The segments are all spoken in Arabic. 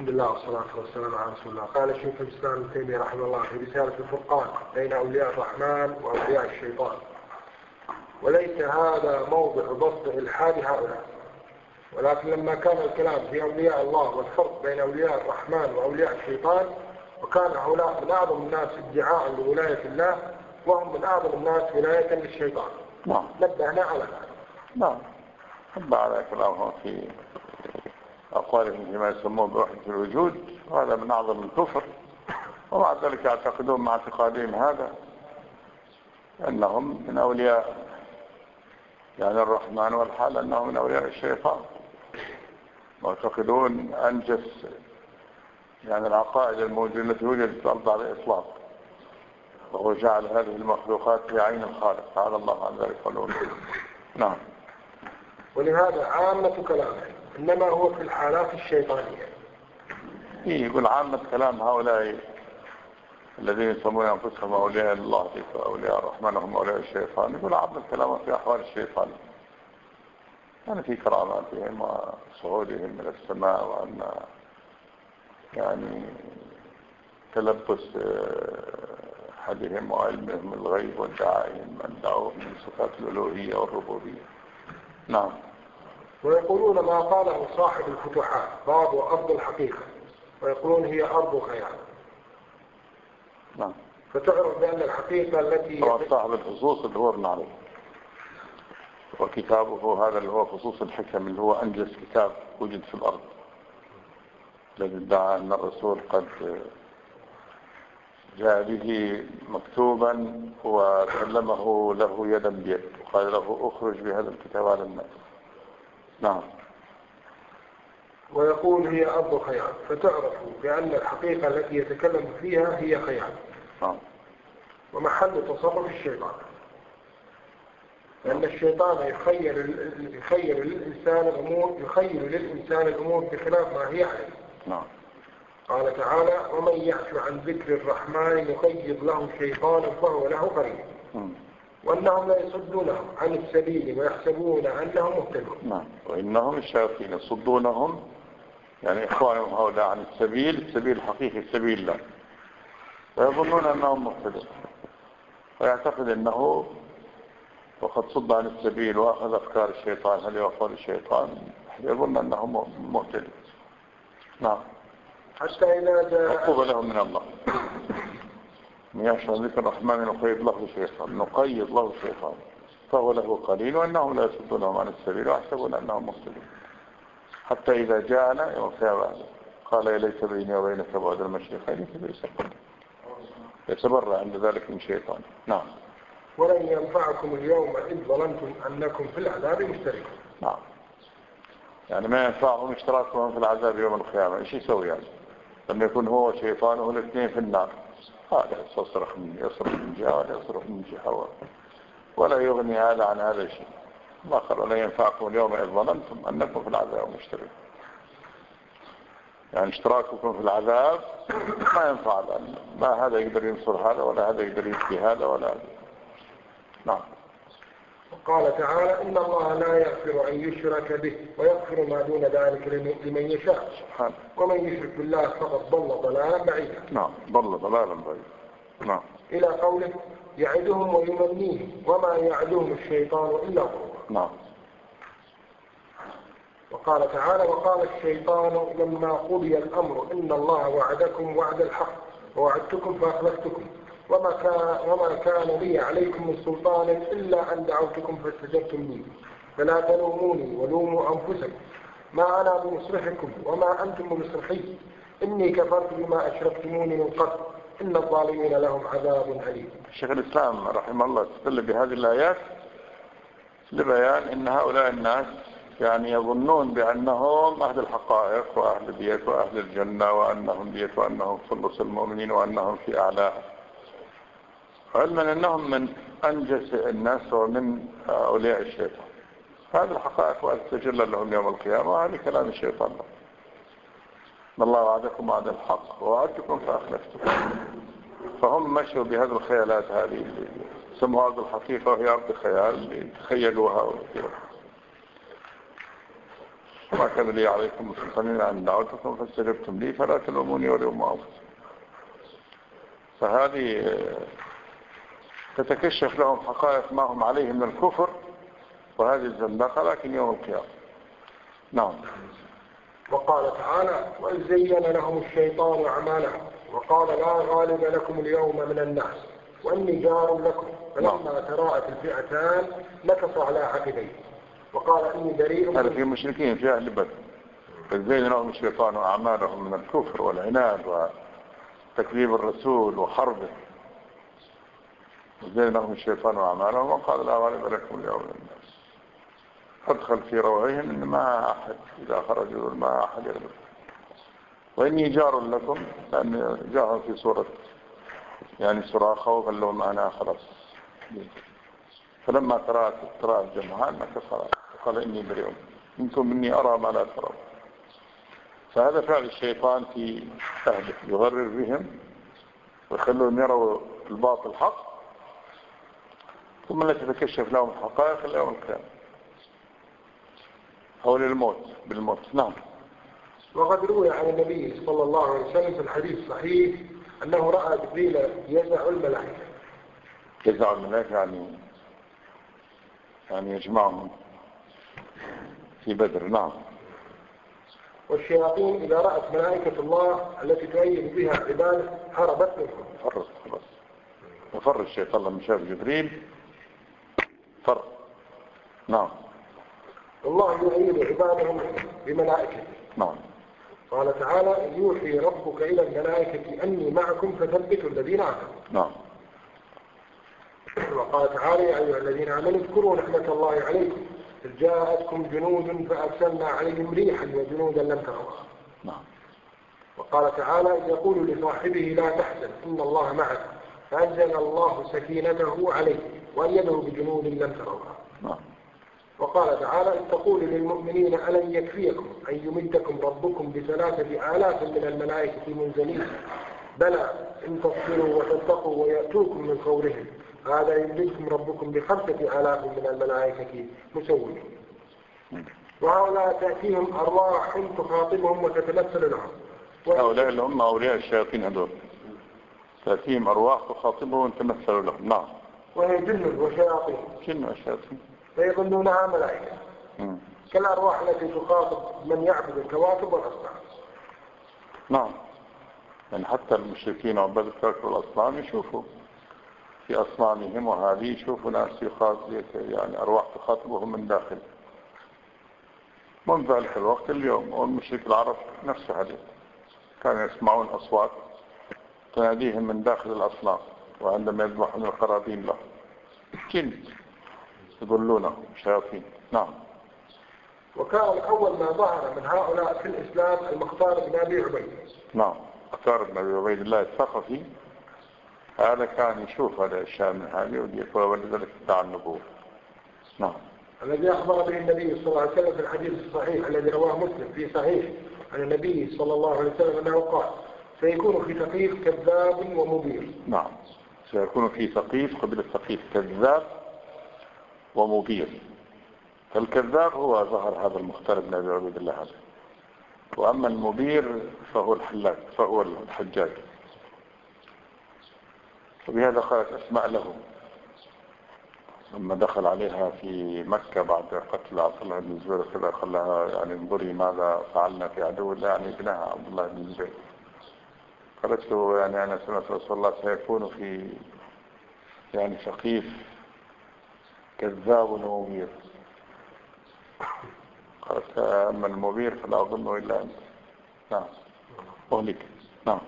الحمد لله والصلاة والسلام على رسول الله. قال شيخ الإسلام ابن تيمية رحمه الله في رسالة الفرقان بين أولياء الرحمن وأولياء الشيطان: وليس هذا موضع بسط إلحاد هؤلاء، ولكن لما كان الكلام في أولياء الله والفرق بين أولياء الرحمن وأولياء الشيطان، وكان هؤلاء من أعظم الناس ادعاء لولاية الله وهم من أعظم الناس ولاية للشيطان. نبهنا على ذلك. نعم، نبه على كلامهم في أقوالهم فيما يسمون بوحدة الوجود، وهذا من أعظم الكفر. ومع ذلك يعتقدون مع اعتقادهم هذا أنهم من أولياء يعني الرحمن، والحال أنهم من أولياء الشيطان. معتقدون أنجس يعني العقائد الموجودة التي وجدت في الأرض على الإطلاق، وهو جعل هذه المخلوقات في عين الخالق تعالى الله عن ذلك قالوا. نعم. ولهذا عامة كلامه إنما هو في الحالات الشيطانية. يقول عامة كلام هؤلاء الذين يسمون أنفسهم أولياء الله وأولياء الرحمن هم أولياء الشيطان، يقول عامة كلام في أحوال الشيطان، يعني في كراماتهم وصعودهم من السماء، وأن يعني تلبس أحدهم وعلمهم الغيب وادعائهم أن دعوه من صفات الألوهية والربوبية. نعم. ويقولون ما قاله صاحب الفتوحات باب أرض الحقيقة، ويقولون هي أرض خيال. نعم. فتعرف بأن الحقيقة التي صاحب الخصوص اللي هو ابن علي، وكتابه هذا اللي هو خصوص الحكم، اللي هو أنجز كتاب وجد في الأرض، الذي ادعى أن الرسول قد جاء به مكتوبا وسلمه له يدا بيد وقال له اخرج بهذا الكتاب على الناس. نعم. ويقول هي أرض خيال، فتعرف بأن الحقيقة التي يتكلم فيها هي خيال. نعم. ومحل تصرف الشيطان، لأن الشيطان يخيل للإنسان الأمور بخلاف ما هي عليه. نعم. قال تعالى: ومن يعش عن ذكر الرحمن يقيض له شيطانا فهو له قريب. وأنهم لا يصدونهم عن السبيل ويحسبون أنهم مهتدون. نعم. وإنهم الشياطين يصدونهم يعني إخوانهم هؤلاء عن السبيل الحقيقي سبيل الله، ويظنون أنهم مهتدون، ويعتقد أنه وقد صد عن السبيل وأخذ أفكار الشيطان هل يوفر الشيطان، يظن أنهم مهتدون. نعم. حتى إذا جاء عقوبة لهم من الله. من يعش عن ذكر الرحمن نقيض له شيطان فهو له قليل، وأنهم لا يصدونهم عن السبيل ويحسبون أنهم مهتدون. حتى إذا جاءنا يوم القيامة قال يا ليت بيني وبينك بعد المشرقين يتبرأ عند ذلك من شيطان. نعم. ولن ينفعكم اليوم إذ ظلمتم أنكم في العذاب مشتركون. نعم. يعني ما ينفعهم اشتراكهم في العذاب يوم القيامة. ايش يسوي يعني؟ لما يكون هو شيطانه الاثنين في النار، هذا يصرخ من جهة ولا يصرخ من جهة، ولا يغني هذا عن هذا شيء. ما قال لا ينفعكم اليوم إذ ظلمتم أنكم في العذاب مشتركون. يعني اشتراككم في العذاب ما ينفع، ما هذا يقدر ينصر هذا ولا هذا يقدر يشفي هذا ولا هذا. نعم. وقال تعالى: إن الله لا يغفر أن يشرك به ويغفر ما دون ذلك لمن يشاء، ومن يشرك بالله فقد ضل ضلالا بعيدا. نعم، ضل ضلالا بعيدا. نعم. إلى قوله: يعدهم ويمنيهم وما يعدهم الشيطان إلا غرورا. نعم. وقال تعالى: وقال الشيطان لما قضي الأمر إن الله وعدكم وعد الحق ووعدتكم فأخلفتكم وما كان لي عليكم من سلطان إلا أن دعوتكم فاستجبتم لي فلا تلوموني ولوموا أنفسكم ما أنا بمصرخكم وما أنتم بمصرخي إني كفرت بما أشركتموني من قبل إن الظالمين لهم عذاب أليم. شيخ الإسلام رحمه الله استدل بهذه الآيات لبيان أن هؤلاء الناس يعني يظنون بأنهم أهل الحقائق وأهل البيت وأهل الجنة وأنهم بيت وأنهم ثلث المؤمنين وأنهم في أعلاها، علما أنهم من أنجس الناس ومن أولياء الشيطان. هذه الحقائق وأستجل لهم يوم القيامة، وهذا كلام الشيطان. الله وعدكم وعد الحق ووعدتكم فأخلفتكم. فهم مشوا بهذه الخيالات هذه اللي سموها أرض الحقيقة، وهي أرض خيال تخيلوها وكذا. ما كان لي عليكم سلطان أن دعوتكم فاستجبتم لي فلا تلوموني ولوموا أنفسكم. فهذه تتكشف لهم حقائق ما هم عليه من الكفر وهذه الزندقة لكن يوم القيامة. نعم. وقال تعالى: وإذ زين لهم الشيطان أعمالهم وقال لا غالب لكم اليوم من الناس وإني جار لكم فلما تراءت الفئتان نكص على عقبيه وقال إني بريء. هذا في المشركين في أهل بدر. إذ زين لهم الشيطان أعمالهم من الكفر والعناد وتكذيب الرسول وحربه. زين لهم الشيطان أعمالهم وقال لا غالب لكم اليوم من الناس. أدخل في روعهم إن ما أحد إذا خرجوا ما أحد يغلب. وإني جار لكم لأن جاء في سورة يعني صراخة وقال لهم أنا خلاص. فلما ترى الجمعان نكص قال إني بريء منكم إني أرى ما لا ترون. فهذا فعل الشيطان في أهله يغرر بهم ويخلون يروا الباطل حق ثم لا تتكشف لهم الحقائق إلا يوم القيامة حول الموت بالموت. نعم. وقد روي عن النبي صلى الله عليه وسلم في الحديث الصحيح أنه رأى جبريل يزع الملائكة. يزع الملائكة يعني يجمعهم في بدر. نعم. والشياطين إذا رأت ملائكة الله التي تؤيد بها عباده هربت منهم. فرت خلاص. وفر الشيطان لما شاف جبريل فر. نعم. والله يؤيد عباده بملائكته. نعم. قال تعالى: يوحي ربك إلى الملائكة أني معكم فثبتوا الذين آمنوا. نعم. وقال تعالى: يا أيها الذين آمنوا اذكروا نعمة الله عليكم إذ جاءتكم جنود فأرسلنا عليهم ريحا وجنودا لم تروها. نعم. وقال تعالى: إذ يقول لصاحبه لا تحزن إن الله معك فأنزل الله سكينته عليه وأيده بجنود لم تروها. نعم. وقال تعالى: إذ تقول للمؤمنين ألن يكفيكم أن يمدكم ربكم ب3,000 من الملائكة منزلين بلى إن تصبروا وتتقوا ويأتوكم من فورهم هذا يمدكم ربكم ب5,000 من الملائكة مسومين. وهؤلاء تأتيهم أرواح تخاطبهم وتتمثل لهم. هؤلاء اللي هم أولياء الشياطين هذول تأتيهم أرواح تخاطبهم وتمثل لهم. نعم. وهي جن وشياطين. جن وشياطين فيظنونها ملائكة كالأرواح التي تخاطب من يعبد الكواكب والأصنام. نعم. يعني حتى المشركين وعباد الكواكب والأصنام يشوفوا في أصنامهم وهذه يشوفوا ناس يعني أرواح تخاطبهم من داخل. منذ ذلك الوقت اليوم والمشرك العرب نفس هذه كانوا يسمعون أصوات تناديهم من داخل الأصنام وعندما يذبحون القرابين له جن يقولونه شياطين. نعم. وكان أول ما ظهر من هؤلاء في الإسلام المختار بن أبي عبيد. نعم. مختار بن أبي عبيد الله الثقفي هذا كان يشوف هذا الشيء من هذه ولذلك ادعى النبوة. نعم. الذي أخبر به النبي صلى الله عليه وسلم في الحديث الصحيح الذي رواه مسلم في صحيح عن النبي صلى الله عليه وسلم أنه قال: سيكون في ثقيف كذاب ومبير. نعم. سيكون في ثقيف قبل الثقيف كذاب ومبير. فالكذاب هو ظهر هذا المختار بن أبي عبيد الله هذا. وأما المبير فهو الحلاج فهو الحجاج. وبهذا قالت أسماء له لما دخل عليها في مكة بعد قتل عبد الله بن الزبير كذا قال لها يعني انظري ماذا فعلنا في عدو الله يعني ابنها عبد الله بن الزبير. قالت له يعني أنا سمعت رسول الله سيكون في يعني ثقيف كذاب ومبير. قالت أما المبير فلا أظنه إلا أنت. نعم. أهلك. نعم.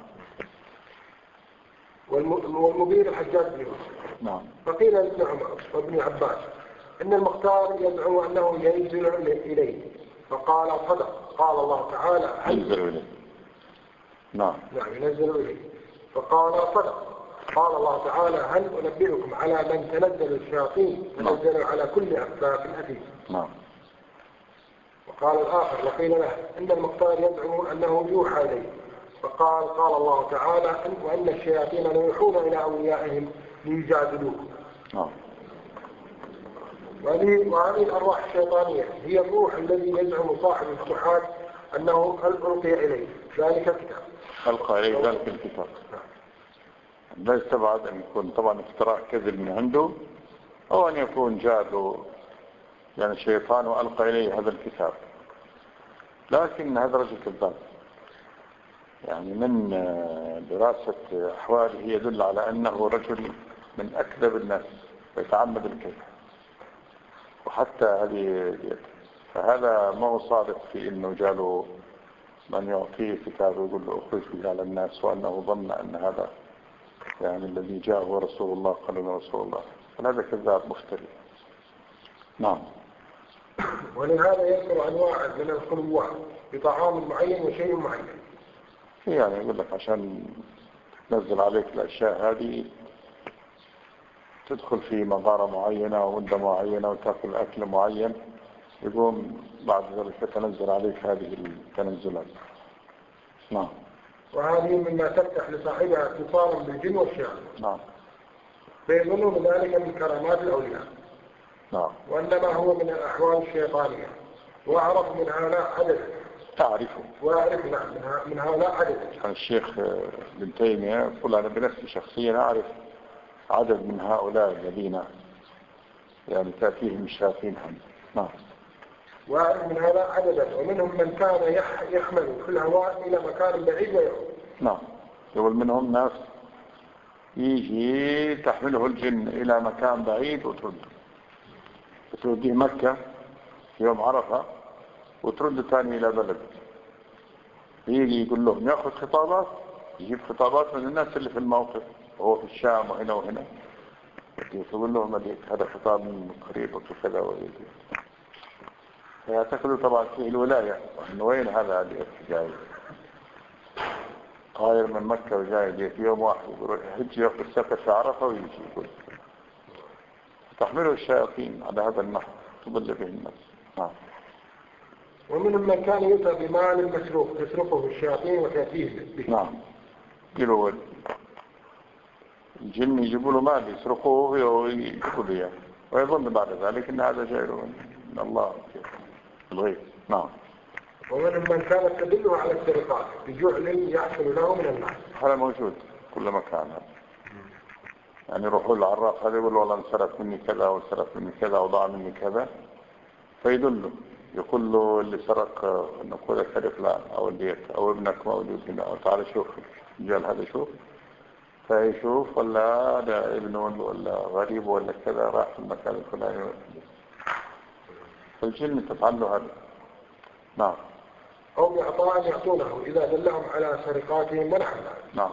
والمبير الحجاج بن يوسف. نعم. فقيل لابن عمر وابن عباس إن المختار يدعو أنه ينزل إليه فقال صدق. قال الله تعالى: ينزل إليه. نعم. ينزل إليه فقال صدق. قال الله تعالى: هل أنبئكم على من تنزل الشياطين تنزل على كل أفاك أثيم. نعم. وقال الآخر وقيل له إن المختار يدعو أنه يوحى إليه فقال: قال الله تعالى: وأن الشياطين يوحون إلى أوليائهم ليجادلوكم. نعم. وهذه الأرواح الشيطانية هي الروح الذي يزعم صاحب الفتوحات أنه ألقي إليه ذلك الكتاب. ألقى إليه ذلك الكتاب. لا يستبعد أن يكون طبعا افتراء كذب من عنده، أو أن يكون جاء له يعني الشيطان وألقى إليه هذا الكتاب. لكن هذا رجل كذاب، يعني من دراسة أحواله يدل على أنه رجل من أكذب الناس ويتعمد الكذب. وحتى هذه فهذا ما هو صادق في أنه جاله من يعطيه كتاب ويقول له أخرج به على الناس، وأنه ظن أن هذا يعني الذي جاء هو رسول الله، قال له رسول الله. فهذا كذاب مفتري. نعم. ولهذا يذكر أنواع من الخلوات بطعام معين وشيء معين. يعني يقول لك عشان تنزل عليك الأشياء هذه تدخل في مغارة معينة ومدة معينة وتأكل أكل معين، يقوم بعد ذلك تنزل عليك هذه التنزلات. نعم. وهذه مما تفتح لصاحبها اتصالا بالجن والشياطين. نعم. فيظنون ذلك من كرامات الأولياء. نعم. وإنما هو من الأحوال الشيطانية، وأعرف من هؤلاء عددا. تعرفه. وأعرف نعم من هؤلاء عددا. الشيخ ابن تيمية يقول أنا بنفسي شخصيا أعرف عدد من هؤلاء الذين يعني تأتيهم الشياطين هم. نعم. وأعرف من هؤلاء عددا، ومنهم من كان يحمل في الهواء إلى مكان بعيد ويعود. نعم. يقول منهم ناس يجي تحمله الجن إلى مكان بعيد وترديه مكة في يوم عرفة، وترد ثاني إلى بلد. يجي يقول لهم يأخذ خطابات، يجيب خطابات من الناس اللي في الموقف وهو في الشام وهنا وهنا، يقول لهم هذا خطاب من قريب وكذا وكذا. فيعتقدوا طبعا فيه الولاية، وإنه وين هذا جاي طاير من مكة وجاي في يوم واحد يروح يحج يأخذ السفر في عرفة ويجي يقول. تحمله الشياطين على هذا النحو تضل به الناس. نعم. ومنهم من كان يؤتى بمال مسروق تسرقه الشياطين وتأتيه به. نعم. يقولوا الجن يجيبوا له مال يسرقوه ويجيبوا له اياه، ويظن بعد ذلك ان هذا جاي من الله الغيب. نعم. ومنهم من كانت تدله على السرقات بجعل يحصل له من الناس. هذا موجود كل مكان. يعني يروحوا للعراف هذا يقول له والله انسرق مني كذا وانسرق مني كذا وضاع مني كذا، فيدله يقول له اللي سرق نقول سرق فلان او البيت او ابنك موجود هنا او تعال شوف الرجال هذا شوف، فيشوف ولا هذا ابنه ولا غريب ولا كذا راح في المكان الفلاني. فالجن تفعل له هذا. نعم. أو بإعطاء يعطونه إذا دلهم على سرقاتهم ونحو ذلك. نعم.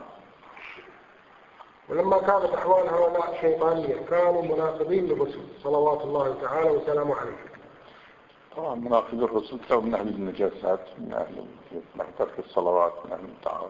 ولما كانت أحوال هؤلاء شيطانية كانوا مناقضين للرسل صلوات الله تعالى وسلامه عليه. طبعا مناقض الرسل كانوا من أهل النجاسات، من أهل ترك الصلوات، من أهل التعاون.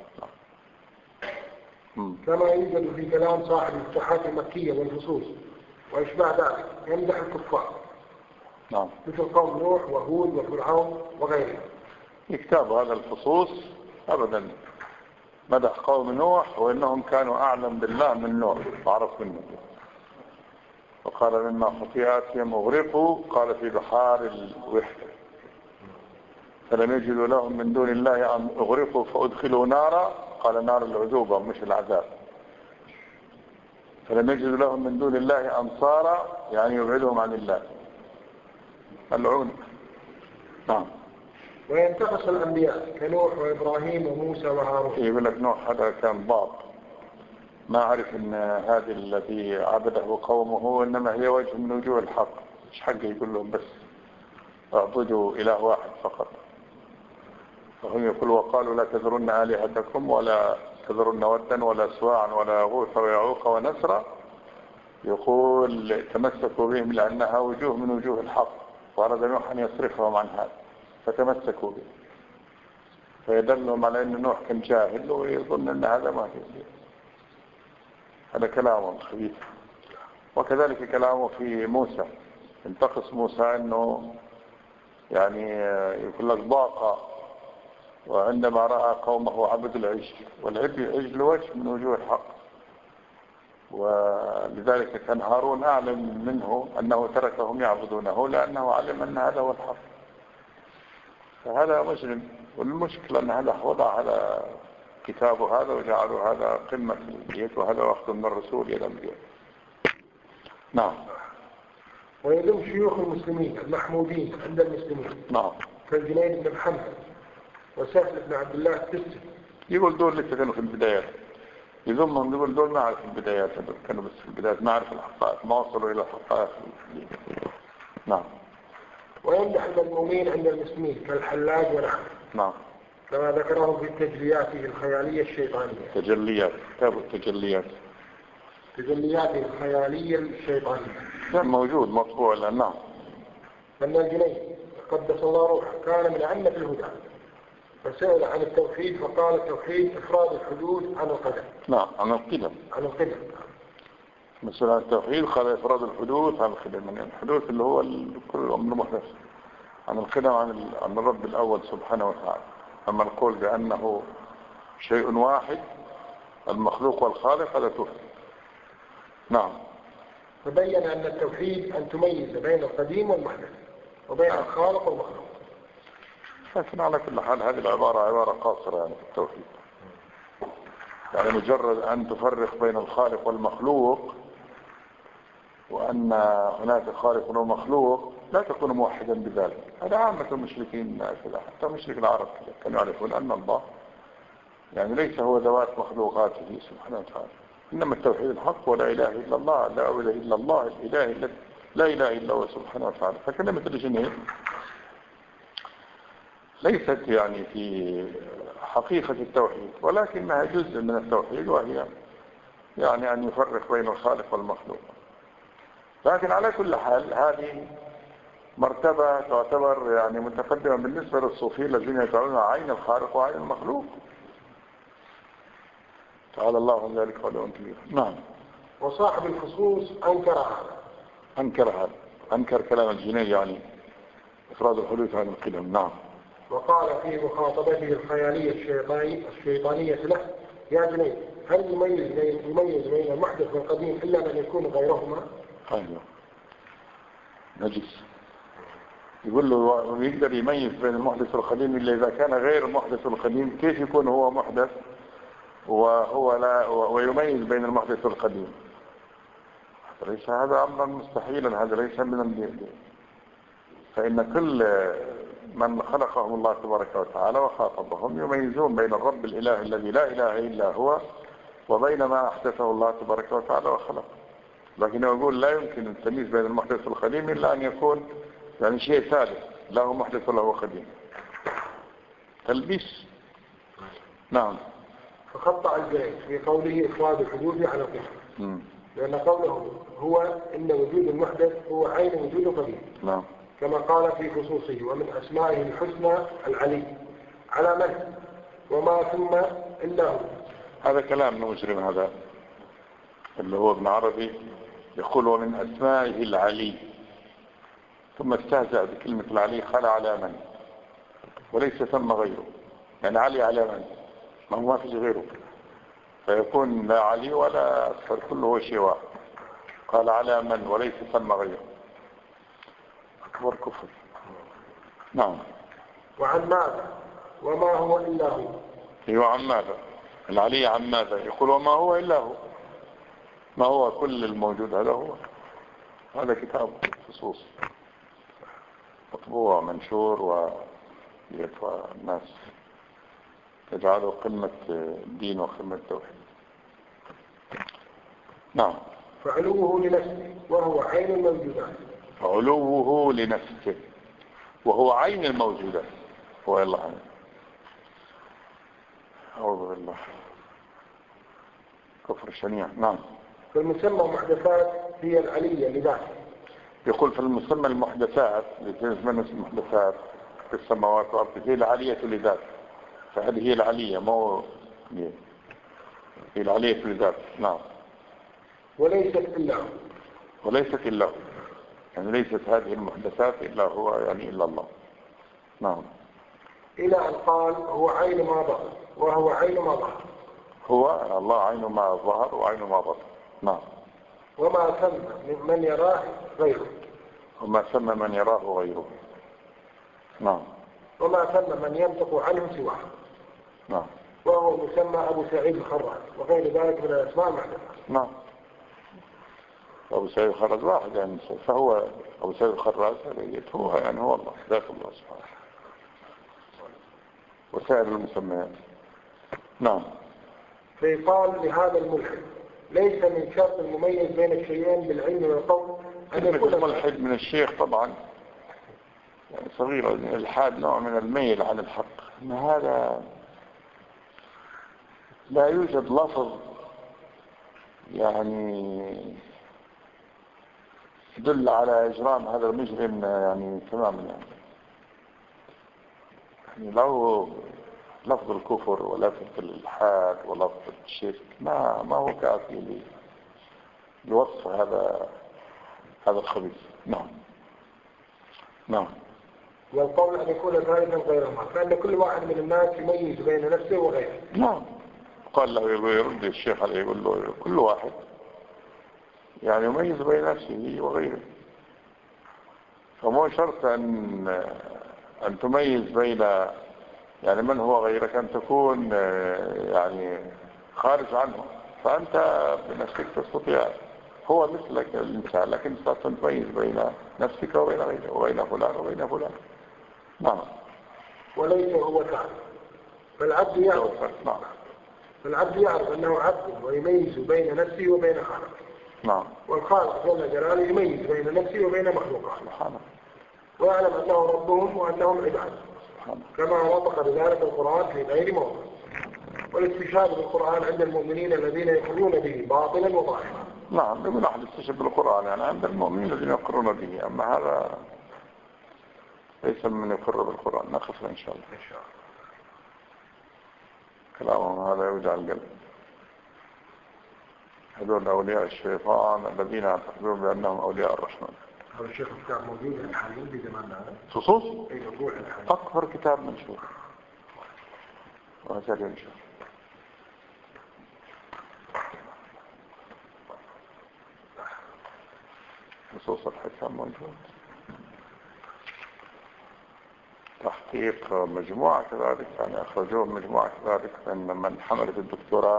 كما يوجد في كلام صاحب الفتوحات المكية والفصوص وإشباع ذلك يمدح الكفار. نعم. مثل قوم نوح وهود وفرعون وغيرهم. كتاب هذا الفصوص أبدا مدح قوم نوح وإنهم كانوا أعلم بالله من نوح وعرف منه، وقال مما خطيئاتهم أغرقوا قال في بحار الوحدة فلم يجدوا لهم من دون الله أن أغرقوا فأدخلوا نارا، قال نار العذوبة مش العذاب، فلم يجدوا لهم من دون الله أنصارا يعني يبعدهم عن الله العون. نعم. وينتقص الأنبياء كنوح وإبراهيم وموسى وهارون. يقول لك نوح هذا كان ضاب، ما عرف ان هذه الذي عبده قومه انما هي وجه من وجوه الحق، مش حقه يقول لهم بس اعبدوا اله واحد فقط. فهم يقول وقالوا لا تذرن آلهتكم ولا تذرن ودا ولا سواعا ولا يغوث ويعوق ونسرا، يقول تمسكوا بهم لأنها وجوه من وجوه الحق، وأراد نوح أن يصرفهم عن هذا فتمسكوا به، فيدلهم على أن نوح كان جاهل ويظن أن هذا ما هي. هذا كلامه خبيث. وكذلك كلامه في موسى، انتقص موسى أنه يعني يقول لك ضاق وعندما رأى قومه عبد العجل، والعجل وجه من وجوه الحق، ولذلك كان هارون أعلم منه أنه تركهم يعبدونه لأنه علم أن هذا هو الحق. فهذا مجرم، والمشكلة أن هذا وضع على كتابه هذا وجعلوا هذا قمة البيت وهذا أخذ من الرسول إلى الأنبياء. نعم. ويلوم شيوخ المسلمين المحمودين عند المسلمين نعم كالجنيد بن محمد وسهل بن عبد الله التستي. يقول دول لسه كانوا في البدايات، يذمهم يقول دول ما عرف البدايات، كانوا بس في البدايات ما عرف الحقائق، ما وصلوا إلى الحقائق. نعم. ويمدح المذمومين عند المسلمين كالحلاج ونحوه. نعم. كما ذكره في تجلياته الخيالية الشيطانية. تجليات، كتاب التجليات. تجلياته الخيالية الشيطانية كان موجود مطبوع الآن. نعم. أن الجنيد قدس الله روحه كان من أئمة الهدى، فسأل عن التوحيد فقال التوحيد إفراد الحدوث عن القدم. نعم عن القدم. عن القدم. مثلا التوحيد قال إفراد الحدوث عن القدم، يعني الحدوث اللي هو كل أمر محدث، عن القدم عن الرب الأول سبحانه وتعالى. أما القول بأنه شيء واحد المخلوق والخالق هذا توحيد. نعم. فبين أن التوحيد أن تميز بين القديم والمحدث وبين الخالق والمخلوق. لكن على كل حال هذه العبارة عبارة قاصرة يعني في التوحيد، يعني مجرد أن تفرق بين الخالق والمخلوق وأن هناك خالق ومخلوق لا تكون موحدا بذلك. هذا عامة المشركين كذا، حتى مشرك العرب كذا كانوا يعرفون أن الله يعني ليس هو ذوات مخلوقاته سبحانه وتعالى، إنما التوحيد الحق ولا إله إلا الله، لا إله إلا الله الإله الذي لا إله إلا هو سبحانه وتعالى. فكلمة الجنيه ليست يعني في حقيقة التوحيد، ولكنها جزء من التوحيد، وهي يعني أن يفرق بين الخالق والمخلوق. لكن على كل حال هذه مرتبة تعتبر يعني متقدمة بالنسبة للصوفية الذين يتعلمون عين الخالق وعين المخلوق. تعالى الله عن ذلك ولو كبير. نعم. وصاحب الخصوص أنكر هذا. أنكر كلام الجنيه يعني إفراد الحدوث عن القدم. نعم. وقال في مخاطبته الخيالية الشيطانية له: يا جنيد هل يميز بين المحدث والقديم إلا من يكون غيرهما؟ أيوه نجس. يقول له يقدر يميز بين المحدث والقديم إلا إذا كان غير المحدث والقديم، كيف يكون هو محدث وهو لا ويميز بين المحدث والقديم؟ ليس هذا أمرا مستحيلا، هذا ليس من الدين. فإن كل من خلقهم الله تبارك وتعالى وخاطبهم يميزون بين الرب الإله الذي لا إله إلا هو وبين ما أحدثه الله تبارك وتعالى وخلقه. لكن يقول لا يمكن التمييز بين المحدث والقديم إلا أن يكون يعني شيء ثالث، له محدث وله قديم، تلبيس. نعم. فخطأ الجنيد في قوله إفراد الحدوث على القدم، لأن قوله هو إن وجود المحدث هو عين وجود القديم. نعم. كما قال في خصوصه: ومن أسمائه الحسنى العلي، على من وما ثم إلا هو. هذا كلام مجرم، هذا اللي هو ابن عربي يقول ومن أسمائه العلي، ثم استهزأ بكلمة العلي قال على من، وليس ثم غيره. يعني علي على من؟ ما فيش غيره، فيكون لا علي ولا أكثر، كله هو شيء واحد. قال على من وليس ثم غيره، أكبر كفر. نعم. وعن ماذا وما هو إلا هو. أيوة عن ماذا، العلي عن ماذا، يقول وما هو إلا هو، ما هو كل الموجود هذا هو. هذا كتاب خصوص مطبوع منشور والناس تجعله قمة الدين وقمة التوحيد. نعم. فعلوه لنفسه وهو عين الموجودات. علوه لنفسه وهو عين الموجودات. هو الله عنه. أعوذ بالله، كفر شنيع. نعم. فالمسمى محدثات هي العلية لذاته. يقول في المسمى المحدثات من المحدثات في السماوات والأرض هي العلية لذاته، فهذه هي العلية، مو هي العلية لذاته. نعم. وليست إلا هو. وليست إلا هو، يعني ليست هذه المحدثات إلا هو، يعني إلا الله. نعم. إلى أن قال هو عين ما ظهر وهو عين ما ظهر. هو الله عين ما ظهر وعين ما بطن. نعم. وما ثم من يراه غيره. وما ثم من يراه غيره. نعم. وما ثم من ينطق عنه سواه. نعم. وهو مسمى أبو سعيد الخراج وغير ذلك من الأسماء المعلومة. نعم. أبو سعيد الخراج واحد يعني، فهو أبو سعيد الخراج هو يعني هو الله ذات الله سبحانه وسائر المسميات. نعم. فيقال لهذا الملحد ليس من شرط المميز بين الشيئين بالعلم والقول أن يكون الملحد من الشيخ طبعا يعني صغيرة. الإلحاد نوع من الميل عن الحق، إن هذا لا يوجد لفظ يعني يدل على إجرام هذا المجرم يعني تماما يعني لو لفظ الكفر ولفظ الإلحاد ولفظ الشرك ما هو كافي لوصف هذا الخبيث. نعم. نعم. والقول أن يكون ثالثا غير الله، فإن كل واحد من الناس يميز بين نفسه وغيره. نعم. قال له يرد الشيخ عليه يقول له كل واحد يعني يميز بين نفسه وغيره، فمو شرط أن تميز بين يعني من هو غيرك، أن تكون يعني خارج عنه، فأنت بنفسك تستطيع هو مثلك الإنسان، لكن تستطيع تميز بين نفسك وبين غيره وبين فلان وبين فلان. نعم. وليس هو تعالى فالعبد يعرف. نعم. فالعبد يعرف أنه عبد ويميز بين نفسه وبين خالقه. نعم. والخالق جل جلاله يميز بين نفسه وبين مخلوقه سبحانه، ويعلم أنه ربهم وأنهم عباده كما نطق بذلك القرآن في غير موضع. والاستشهاد بالقرآن عند المؤمنين الذين يقرون به باطلا وظاهرا. نعم. يقول أحد استشهد بالقرآن يعني عند المؤمنين الذين يقرون به، أما هذا ليس من يقر بالقرآن. نقف إن شاء الله. إن شاء الله. كلامهم هذا يوجع القلب. هذول أولياء الشيطان الذين يعتقدون بأنهم أولياء الرحمن. هذا الشيخ الكتاب موجود حاليا في زماننا هذا. خصوص أكبر كتاب منشور وهذا ينشر. نصوص الحكام موجود. تحقيق مجموعة كذلك يعني أخرجوه مجموعة كذلك من حملت الدكتوراه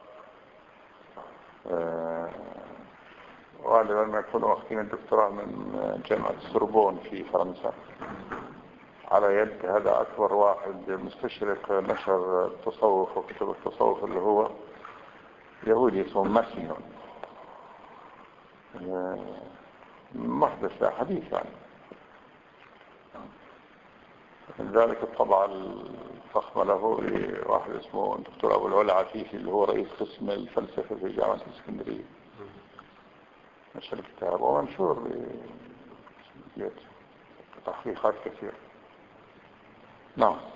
غالبا ما يكونوا واخدين الدكتوراه من جامعة السوربون في فرنسا على يد هذا أكبر واحد مستشرق نشر التصوف وكتب التصوف اللي هو يهودي اسمه ماسينون، محدث حديث يعني. لذلك الطبعة الفخمة له واحد اسمه الدكتور أبو العلا عفيفي اللي هو رئيس قسم الفلسفة في جامعة الإسكندرية، نشر الكتاب ومنشور بتحقيقات كثيرة. نعم.